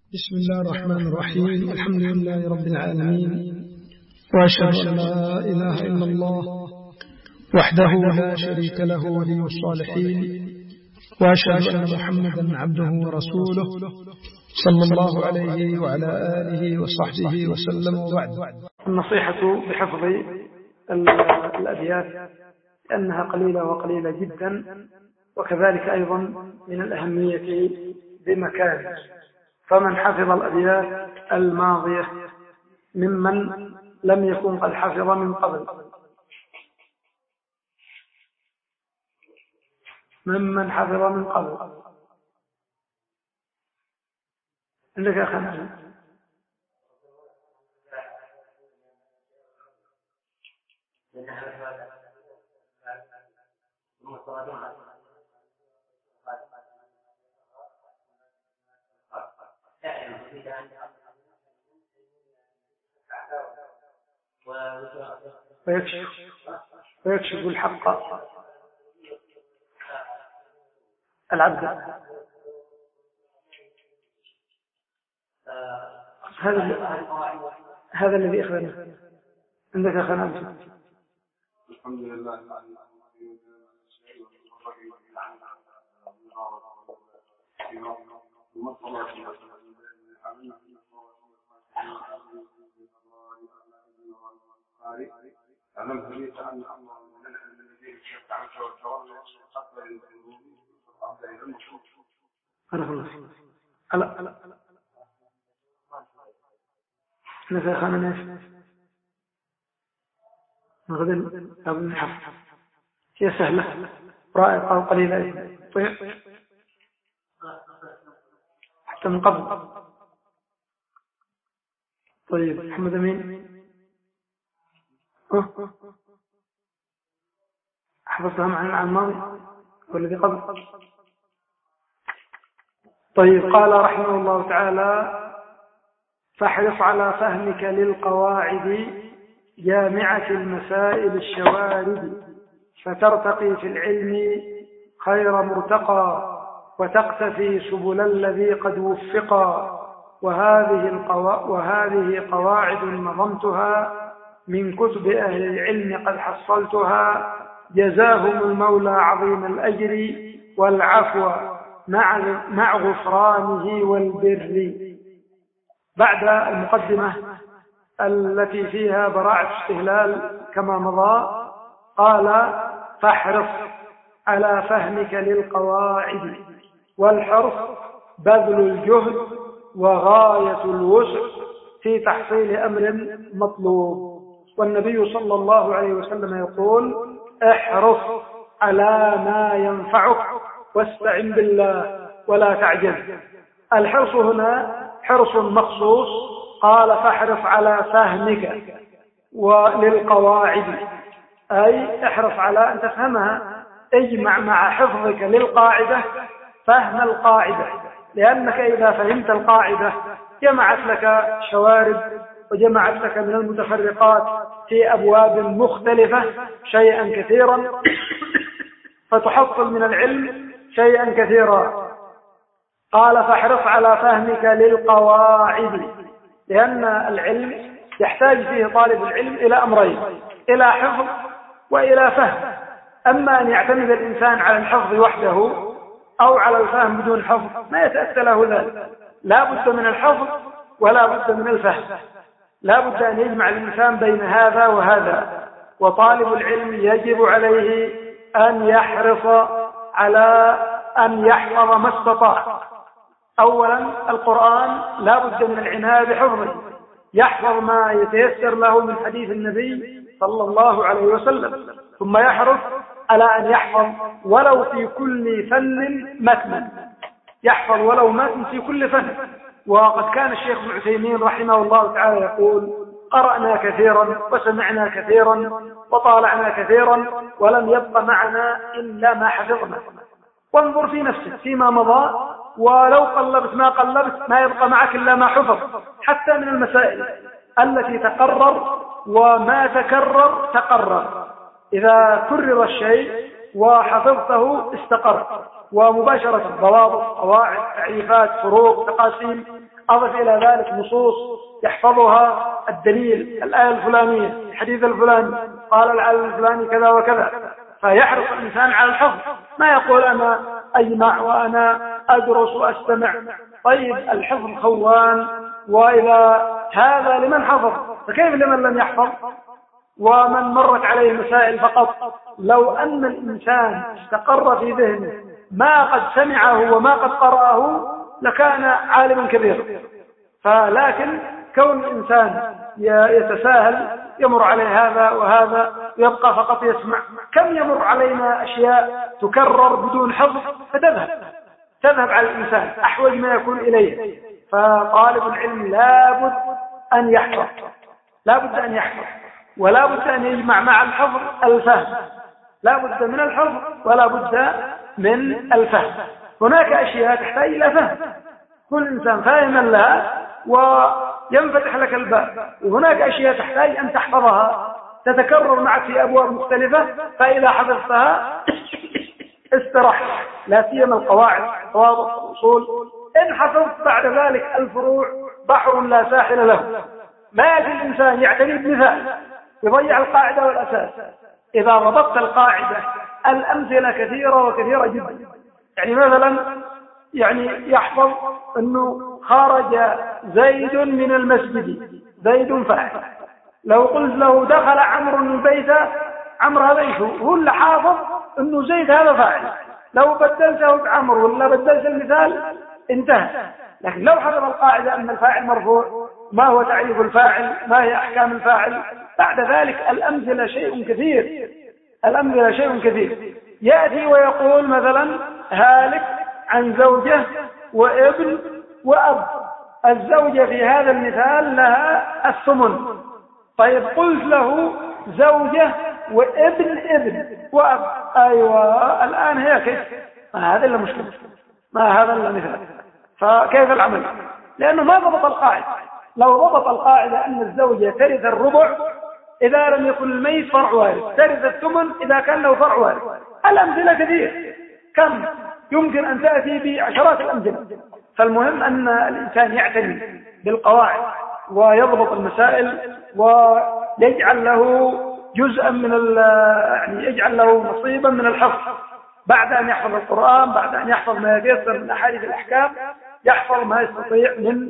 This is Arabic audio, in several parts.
بسم الله الرحمن الرحيم. الحمد لله رب العالمين، وأشهد أن لا إله إلا الله وحده لا شريك له ولي الصالحين، وأشهد أن محمدا عبده ورسوله صلى الله عليه وعلى آله وصحبه وسلم، وبعد. النصيحة بحفظ الأبيات لأنها قليلة وقليلة جدا، وكذلك أيضا من الأهمية بمكان. فمن حفظ الأبيات الماضية ممن لم يكن قد حفظ من قبل، ممن حفظ من قبل. عندك يا أخي ويكشف الحق العبد. هذا الذي أخذنا. عندك أخذنا. الحمد لله. أعلم حديث أن الله من الذين عنك وتولى قبل الذنوب قبل المشروع. ألا نفع خانا ناس نغدل أبو الحفظ هي سهلة رائقة وقليلة طيب حتى من قبل. طيب محمد أمين حفظتها مع الماضي والذي قبل. طيب قال رحمه الله تعالى: فاحرص على فهمك للقواعد جامعة المسائل الشوارد، فترتقي في العلم خير مرتقى، وتقتفي سبل الذي قد وفقا. وهذه قواعد نظمتها من كتب أهل العلم قد حصلتها، جزاهم المولى عظيم الأجر والعفو مع غفرانه والبر. بعد المقدمة التي فيها براعة استهلال كما مضى، قال: فاحرص على فهمك للقواعد. والحرص بذل الجهد وغاية الوسع في تحصيل أمر مطلوب. والنبي صلى الله عليه وسلم يقول: احرص على ما ينفعك واستعن بالله ولا تعجز. الحرص هنا حرص مخصوص، قال: فاحرص على فهمك وللقواعد، أي احرص على أن تفهمها. اجمع مع حفظك للقاعدة فهم القاعدة، لأنك إذا فهمت القاعدة جمعت لك شوارد وجمعت لك من المتفرقات في أبواب مختلفة شيئا كثيرا، فتحصل من العلم شيئا كثيرا. قال: فاحرص على فهمك للقواعد، لأن العلم يحتاج فيه طالب العلم إلى أمرين: إلى حفظ وإلى فهم. أما أن يعتمد الإنسان على الحفظ وحده أو على الفهم بدون حفظ ما يتأتى له ذلك. لا بد من الحفظ ولا بد من الفهم، لا بد أن يجمع الإنسان بين هذا وهذا. وطالب العلم يجب عليه أن يحرص على أن يحفظ ما استطاع. أولا القرآن لا بد من العناية بحفظه، يحفظ ما يتيسر له من حديث النبي صلى الله عليه وسلم، ثم يحرص على أن يحفظ ولو في كل فن متن، يحفظ ولو متن في كل فن. وقد كان الشيخ ابن عثيمين رحمه الله تعالى يقول: قرأنا كثيرا وسمعنا كثيرا وطالعنا كثيرا ولم يبق معنا إلا ما حفظنا. وانظر في نفسك فيما مضى، ولو قلبت ما يبقى معك إلا ما حفظ، حتى من المسائل التي تقرر وما تقرر. إذا كرر الشيء وحفظته استقر، ومباشرة ضوابط، قواعد، تعريفات، فروق، تقاسيم، أضف إلى ذلك نصوص يحفظها، الدليل، الآية الفلانية، الحديث الفلاني، قال العالم الفلاني كذا وكذا، فيحرص الإنسان على الحفظ. ما يقول أنا أجمع وأنا أدرس وأستمع. طيب الحفظ خوان، وإذا هذا لمن حفظ، فكيف لمن لم يحفظ ومن مرت عليه مسائل فقط؟ لو أن الإنسان استقر في ذهنه ما قد سمعه وما قد قرأه لكان عالما كبيرا. فلكن كون الإنسان يتساهل، يمر عليه هذا وهذا ويبقى فقط يسمع. كم يمر علينا أشياء تكرر بدون حفظ تذهب على الإنسان أحوج ما يكون إليه. فطالب العلم لابد أن يحفظ ولا بد أن يجمع مع الحفظ الفهم. لا بد من الحفظ ولا بد من الفهم. هناك أشياء تحتاج إلى فهم، كل إنسان فاهما لها وينفتح لك الباب، وهناك أشياء تحتاج أن تحفظها تتكرر معك في أبواب مختلفة، فإذا حفظتها استرحت. لا سيما القواعد، الضوابط، الأصول. إن حفظت بعد ذلك الفروع بحر لا ساحل له. ما يجي الإنسان يعتني بمثال يضيع القاعدة والأساس. إذا ضبطت القاعدة الأمثلة كثيرة وكثيرة جدا. يعني مثلا يحفظ أنه خرج زيد من المسجد، زيد فاعل. لو قلت له دخل عمرو البيت، عمرو هذا هو اللي حافظ أنه زيد هذا فاعل. لو بدلته بعمرو ولا بدلت المثال انتهى. لكن لو حفظ القاعدة أن الفاعل مرفوع، ما هو تعريف الفاعل، ما هي أحكام الفاعل، بعد ذلك الأمثلة شيء كثير. يأتي ويقول مثلا هالك عن زوجة وابن وأب. الزوجة في هذا المثال لها الثمن. طيب قلت له زوجة وابن وأب، أيوة الآن هي كيف؟ ما هذا إلا مشكلة، ما هذا إلا مثال. فكيف العمل؟ لأنه ما ضبط القاعدة. لو ضبط القاعدة أن الزوجة ترث الربع إذا لم يكن الميت فرع وارث، ترث الثمن إذا كان له فرع وارث. الأمثلة كثير، كم يمكن أن تأتي بعشرات الأمثلة. فالمهم أن الإنسان يعتني بالقواعد ويضبط المسائل ويجعل له جزءا من يجعل له نصيبا من الحفظ. بعد أن يحفظ القرآن، بعد أن يحفظ ما يتيسر من أحاديث الأحكام، يحفظ ما يستطيع من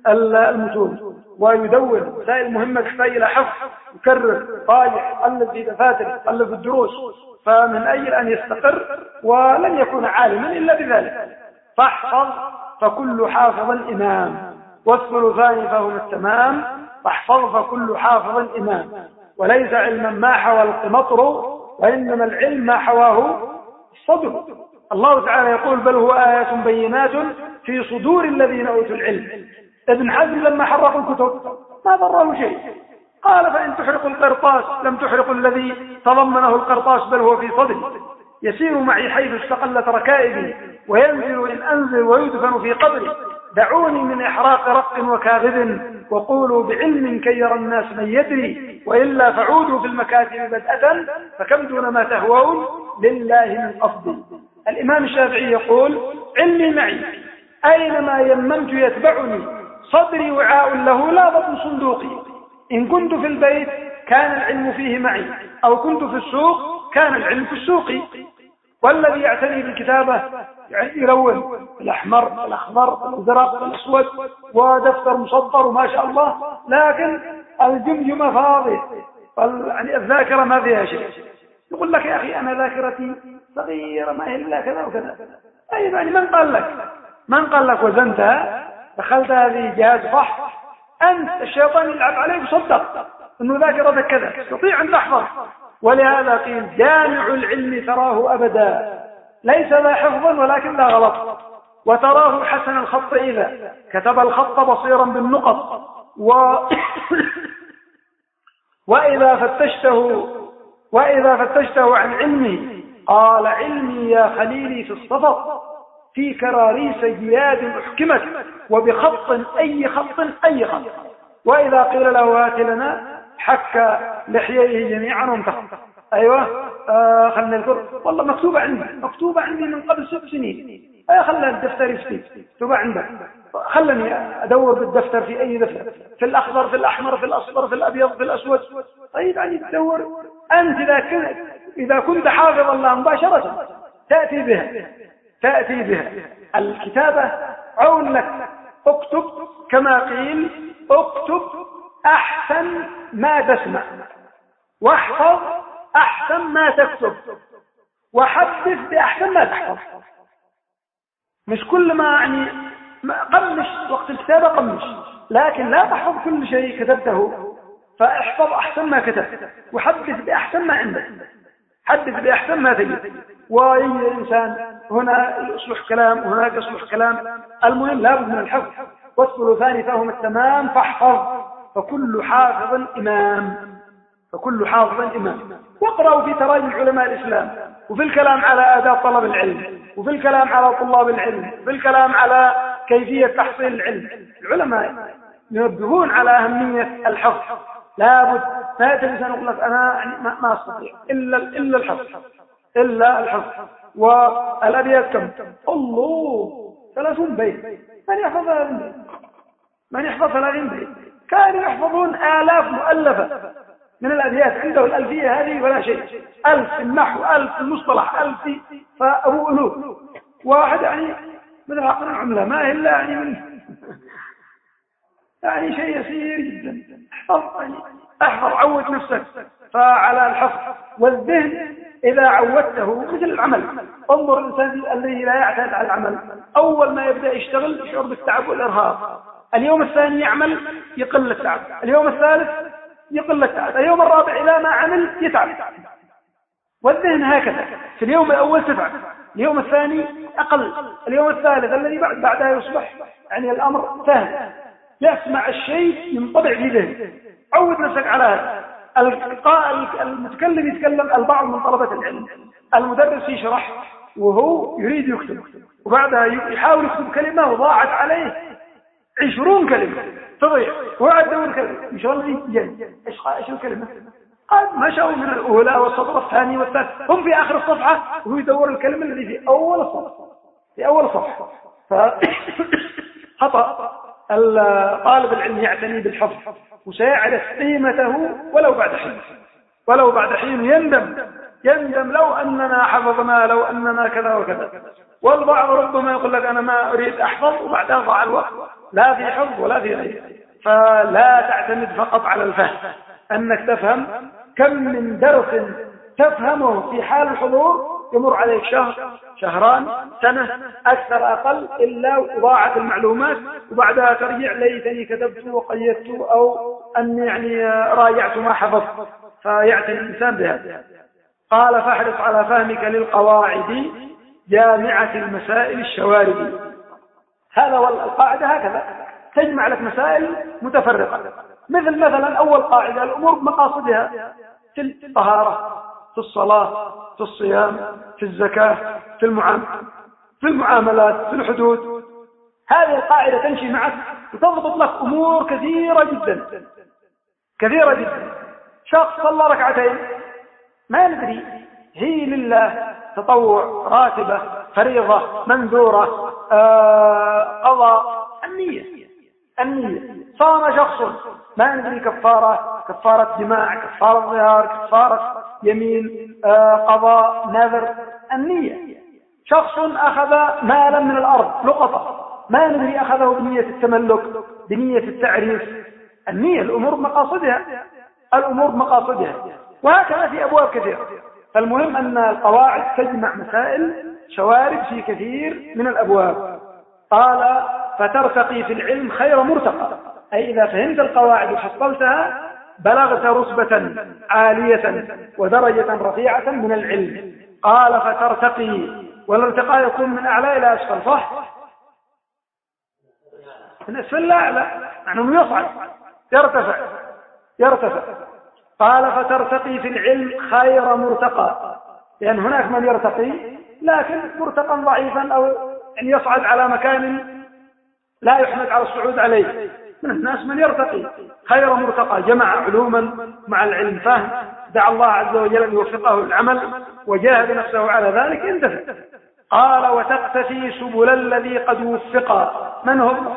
المتون ويدون مسائل مهمة تحتاج إلى حفظ، يكرر، راجع، قلب في دفاتر، قلب في الدروس. فمن أجل أن يستقر ولن يكون عالما إلا بذلك. فاحفظ فكل حافظ إمام، والثلثان فهما التمام. فاحفظ فكل حافظ إمام، وليس علما ما حوى القمطر، وإنما العلم ما حواه الصدر. الله تعالى يقول بل هو آيات بينات في صدور الذين أوتوا العلم. ابن حزم لما حرقوا الكتب ما ضره شيء، قال فإن تحرق القرطاس لم تحرق الذي تضمنه القرطاس، بل هو في صدري. يسير معي حيث استقلت ركائبي، وينزل إن أنزل ويدفن في قبري. دعوني من إحراق رق وكاذب، وقولوا بعلم كي يرى الناس من يدري، وإلا فعودوا في المكاتب بدءة، فكم دون ما تهوون لله من قصدي. الإمام الشافعي يقول علمي معي أينما يممت يتبعني، صدري وعاء له لا بطن صندوقي. إن كنت في البيت كان العلم فيه معي، أو كنت في السوق كان العلم في السوق. والذي يعتني بالكتابة يلون الأحمر الأخضر الأزرق الأسود ودفتر مصدر وما شاء الله، لكن الجمجمة فاضية، الذاكرة ما فيها شيء. يقول لك يا أخي أنا ذاكرتي صغيرة ما هي إلا كذا وكذا. أي يعني من قال لك وزنتها دخلت هذه جهاز فحص؟ أنت الشيطان يلعب عليك وصدق أنه ذاكرتك كذا، تستطيع أن تحفظ. ولهذا قيل جامع العلم تراه أبدا ليس لا حفظا ولكن لا غلط، وتراه حسن الخط إذا كتب الخط بصيرا بالنقط، وإذا فتشته عن علمه قال علمي يا خليلي في الصفر، في كراريس جياد أحكمت، وبخط أي خط. وإذا قيل له هات لنا حك لحييه جميعا وانتخط. أيوة خلنا نذكر والله مكتوبة عندي من قبل 6 سنين. خلنا الدفتر يفتي مكتوبة عندك، خلني أدور بالدفتر في أي دفتر، في الأخضر في الأحمر في الأصفر في الأبيض في الأسود. طيب يعني تدور أنت إذا كنت حافظ الله مباشرة تأتي بها. الكتابة عون لك. اكتب كما قيل اكتب أحسن ما تسمع، واحفظ أحسن ما تكتب، وحدث بأحسن ما تحفظ. مش كل ما يعني قمش وقت الكتابة قمش، لكن لا تحفظ كل شيء كتبته، فاحفظ أحسن ما كتبت وحدث بأحسن ما عندك، حدث بأحسن ما تجد. وأي إنسان هنا يصلح كلام وهناك يصلح كلام، المهم لا بد من الحفظ. والثلثان فهم التمام فاحفظ، فكل حافظ إمام. واقرأوا في تراجم علماء الإسلام، وفي الكلام على آداب طلب العلم، وفي الكلام على طلاب العلم، وفي الكلام على كيفية تحصيل العلم. العلماء ينبهون على أهمية الحفظ. لابد فات الإنسان يقول لك أنا يعني ما أستطيع إلا الحفظ. والأبيات كم؟ الله 30 بيت. من يحفظ 30 بيت؟ كانوا يحفظون آلاف مؤلفة من الأبيات. عنده الألفية هذه ولا شيء، 1000 النحو، 1000 المصطلح، 1000 فأبو ألوف. واحد يعني مثل عقل العملة ما إلا يعني من يعني شيء يسير جدا. احفظ عود نفسك. فعلى الحفظ والذهن إذا عودته مثل العمل. انظر الإنسان الذي لا يعتاد على العمل، أول ما يبدأ يشتغل يشعر بالتعب والإرهاق، اليوم الثاني يعمل يقل التعب، اليوم الثالث يقل التعب، اليوم الرابع إلى ما عمل يتعب. والذهن هكذا، في اليوم الأول تتعب، اليوم الثاني أقل، اليوم الثالث الذي بعدها يصبح يعني الأمر سهل. يسمع الشيء ينطبع في ذهنه. عود نفسك على هذا. المتكلم يتكلم، البعض من طلبة العلم المدرس يشرح وهو يريد يكتب، وبعدها يحاول يكتب كلمة وضاعت عليه 20 كلمة تضيع، وقعد يدور كلمة إن شاء الله يجي إيش الكلمة؟ قال ما شاءوا من الأولى والسطر الثاني والثالث، هم في آخر الصفحة وهو يدور الكلمة التي في أول الصفحة. فخطأ. طالب العلم يعتني بالحفظ وسيعرف قيمته ولو بعد حين يندم لو أننا حفظنا، لو أننا كذا وكذا. والبعض ربما يقول لك أنا ما أريد أحفظ وبعدها ضاع الوقت، لا في حفظ ولا في غيره. فلا تعتمد فقط على الفهم، أنك تفهم. كم من درس تفهمه في حال الحضور يمر عليك شهر، شهران، سنة، أكثر أقل، إلا ضاعت المعلومات، وبعدها ترجع ليتني كتبت وقيدت أو أني يعني راجعت ما حفظت. فيعتني الإنسان بهذا. قال فاحرص على فهمك للقواعد جامعة المسائل الشواردي. هذا والقاعدة هكذا تجمع لك مسائل متفرقة. مثلا أول قاعدة الأمور بمقاصدها، في الطهارة، في الصلاة، في الصيام، في الزكاة، في المعاملات، في الحدود. هذه القاعدة تمشي معك وتضبط لك أمور كثيرة جدا. شخص صلى ركعتين ما ندري هي لله، تطوع، راتبة، فريضة، منذورة، قضاء، النية. صام شخص ما ندري كفارة جماع، كفارة ظهار، كفارة يمين، قضاء، نذر، النية. شخص أخذ مالا من الأرض لقطة ما ندري أخذه بنية التملك، بنية التعريف، النية. الأمور مقاصدها. وهكذا في أبواب كثيرة. فالمهم أن القواعد تجمع مسائل شوارد في كثير من الأبواب. قال فترتقي في العلم خير مرتقى، أي إذا فهمت القواعد وحصلتها بلغت رتبة عالية ودرجة رفيعة من العلم. قال فترتقي، والارتقاء يكون من أعلى إلى أسفل، صح؟ من أسفل لا أعلى، يعني يصعد، يرتفع. قال فترتقي في العلم خير مرتقى، لأن هناك من يرتقي لكن مرتقى ضعيفا، أو يعني يصعد على مكان لا يحمد على الصعود عليه. من الناس من يرتقي خير مرتقى، جمع علوما مع العلم، فهم دعا الله عز وجل أن يوفقه العمل وجاهد نفسه على ذلك انتفع. قال وتقتفي سبل الذي قد وفق. من هم؟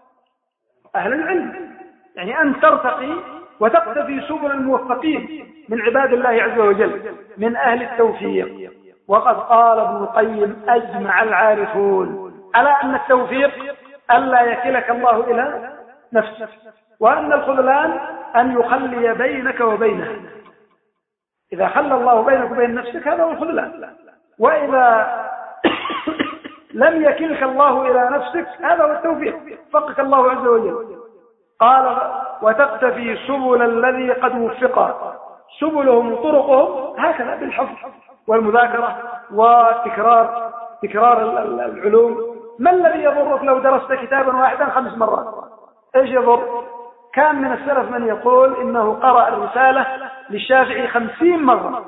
أهل العلم. يعني أن ترتقي وتقتفي سبل الموفقين من عباد الله عز وجل من أهل التوفيق. وقد قال ابن القيم أجمع العارفون على أن التوفيق ألا يكلك الله إلى نفسك، وأن الخذلان أن يخلي بينك وبينه. إذا خلى الله بينك وبين نفسك هذا هو الخذلان، وإذا لم يكلك الله إلى نفسك هذا هو التوفيق، وفقك الله عز وجل. قال وتقتفي سبل الذي قد وفق. سبلهم وطرقهم هكذا بالحفظ والمذاكرة وتكرار العلوم. ما الذي يضرك لو درست كتابا واحدا 5 مرات؟ ايش يضر؟ كان من السلف من يقول إنه قرأ الرسالة للشافعي 50 مرة،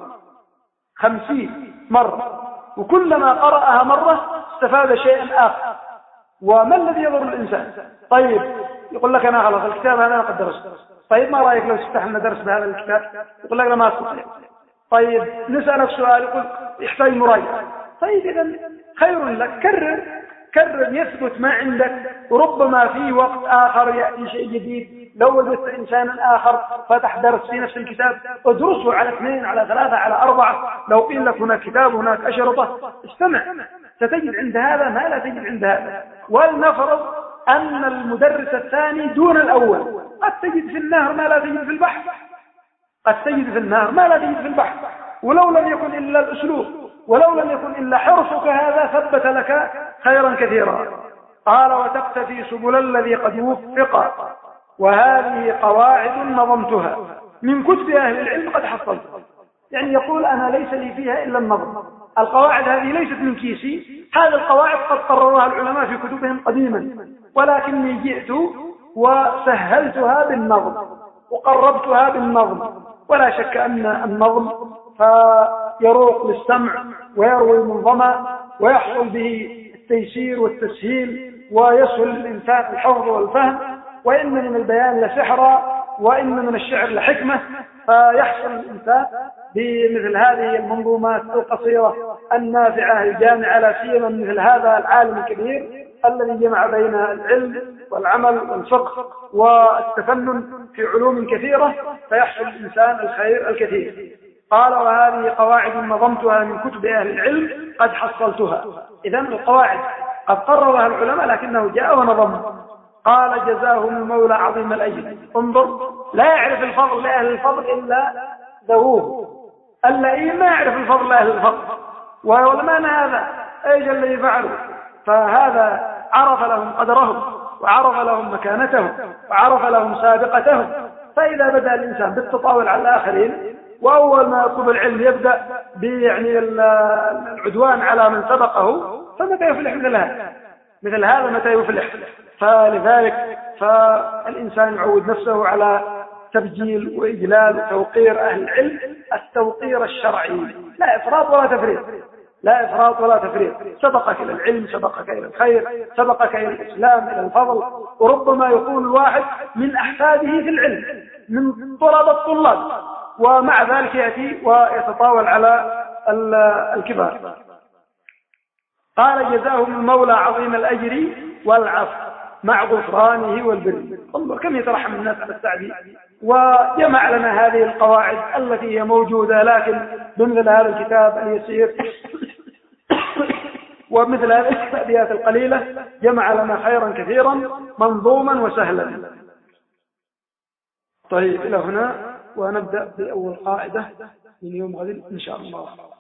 50 مرة، وكلما قرأها مرة استفاد شيئا آخر. وما الذي يضر الإنسان؟ طيب يقول لك أنا خلاص الكتاب هذا قد درست. طيب ما رأيك لو استحنا درس بهذا الكتاب؟ يقول لك لا ما أستطيع. طيب نسألك سؤال يقول يحتاج مراجعة. طيب إذا خير لك كرر يثبت ما عندك، وربما في وقت آخر يأتي شيء جديد. لو وجدت إنسانا آخر فتح درس في نفس الكتاب ادرسه على 2 على 3 على 4. لو قيل لك هناك كتاب هناك أشرطة استمع، ستجد عند هذا ما لا تجد عند هذا. ولنفرض أن المدرس الثاني دون الأول، قد تجد في النهر ما لا تجد في البحر، قد تجد في النهر ما لا تجد في البحر. ولو لم يكن إلا الأسلوب، ولو لم يكن إلا حرصك هذا ثبت لك خيرا كثيرا. قال وتقتفي سبل الذي قد وفق. وهذه قواعد نظمتها من كتب أهل العلم قد حصلتها. يعني يقول أنا ليس لي فيها إلا النظم. القواعد هذه ليست من كيسي، هذه القواعد قد قررها العلماء في كتبهم قديما، ولكني جئت وسهلتها بالنظم وقربتها بالنظم. ولا شك أن النظم فيروق للسمع ويروي منظما ويحصل به التيسير والتسهيل ويسهل الإنسان الحفظ والفهم. وإن من البيان لسحرا وإن من الشعر لحكمة، فيحصل الإنسان بمثل هذه المنظومات القصيرة النافعة الجامعة، لا سيما مثل هذا العالم الكبير الذي جمع بين العلم والعمل والفقه والتفنن في علوم كثيرة، فيحصل الإنسان الخير الكثير. قال وهذه قواعد نظمتها من كتب أهل العلم قد حصلتها. إذن القواعد قد قررها العلماء لكنه جاء ونظم. قال جزاهم المولى عظيم الأجر. انظر، لا يعرف الفضل لأهل الفضل إلا ذووه. اللئيم ما يعرف الفضل لأهل الفضل، ولمن هذا أيج الذي فعلوا؟ فهذا عرف لهم قدرهم وعرف لهم مكانتهم وعرف لهم سابقتهم. فإذا بدأ الإنسان بالتطاول على الآخرين، وأول ما يطلب العلم يبدأ يعني العدوان على من سبقه، فمتى يفلح مثل هذا متى يفلح؟ فلذلك فالإنسان يعود نفسه على تبجيل وإجلال وتوقير أهل العلم التوقير الشرعي، لا إفراط ولا تفريط، لا إفراط ولا تفريط. سبقك إلى العلم، سبقك إلى الخير، سبقك إلى الإسلام، إلى الفضل. وربما يكون الواحد من أحفاده في العلم، من طلاب الطلاب، ومع ذلك يأتي ويتطاول على الكبار. قال جزاهم المولى عظيم الأجر والعفو مع غفرانه والبر. انظر كم يترحم الناس على السعدي، وجمع لنا هذه القواعد التي هي موجودة لكن بمثل هذا الكتاب اليسير ومثل هذه الأبيات القليلة جمع لنا خيرا كثيرا منظوما وسهلا. طيب إلى هنا ونبدأ بأول قاعدة من يوم غد إن شاء الله.